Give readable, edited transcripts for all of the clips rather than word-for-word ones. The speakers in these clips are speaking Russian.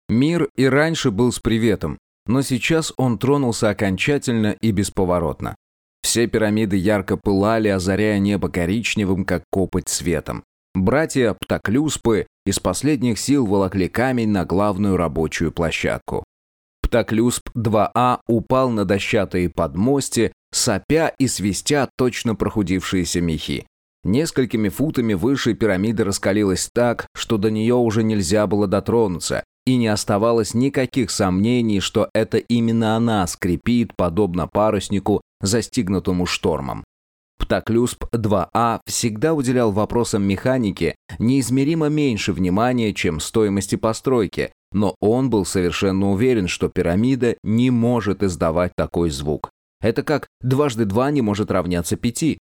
Мир и раньше был с приветом, но сейчас он тронулся окончательно и бесповоротно. Все пирамиды ярко пылали, озаряя небо коричневым, как копоть, светом. Братья Птоклюспы из последних сил волокли камень на главную рабочую площадку. Птоклюсп 2А упал на дощатые подмости, сопя и свистя точно прохудившиеся мехи. Несколькими футами выше пирамида раскалилась так, что до нее уже нельзя было дотронуться, и не оставалось никаких сомнений, что это именно она скрипит, подобно паруснику, застигнутому штормом. Птоклюсп 2А всегда уделял вопросам механики неизмеримо меньше внимания, чем стоимости постройки, но он был совершенно уверен, что пирамида не может издавать такой звук. Это как 2 × 2 не может равняться 5.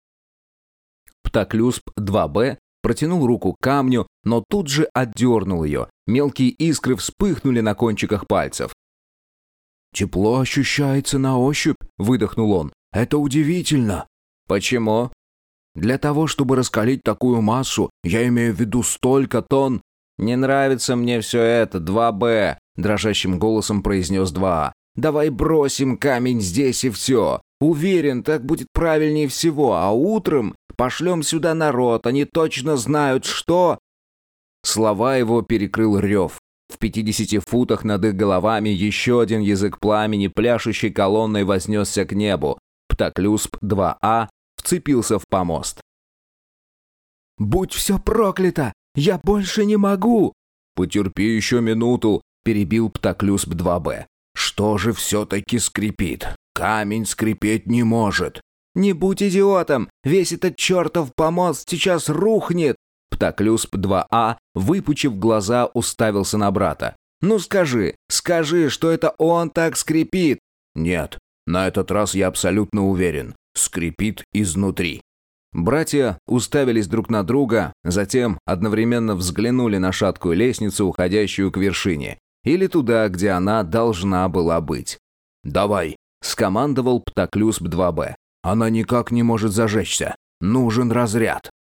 Птоклюсп 2Б протянул руку к камню, но тут же отдернул ее. Мелкие искры вспыхнули на кончиках пальцев. «Тепло ощущается на ощупь», — выдохнул он. «Это удивительно». «Почему?» «Для того, чтобы раскалить такую массу, я имею в виду столько тонн». «Не нравится мне все это, 2Б», — дрожащим голосом произнес 2А. «Давай бросим камень здесь и все. Уверен, так будет правильнее всего, а утром пошлем сюда народ, они точно знают, что...» Слова его перекрыл рев. В 50 футах над их головами еще один язык пламени, пляшущей колонной, вознесся к небу. Птоклюсп 2А вцепился в помост. «Будь все проклято! Я больше не могу!» «Потерпи еще минуту», — перебил Птоклюсп 2Б. «Что же все-таки скрипит? Камень скрипеть не может». «Не будь идиотом! Весь этот чертов помост сейчас рухнет!» Птоклюсп 2А, выпучив глаза, уставился на брата. «Ну скажи, что это он так скрипит!» «Нет, на этот раз я абсолютно уверен. Скрипит изнутри». Братья уставились друг на друга, затем одновременно взглянули на шаткую лестницу, уходящую к вершине, или туда, где она должна была быть. «Давай», — скомандовал Птоклюсп 2Б. «Она никак не может зажечься. Нужен разряд».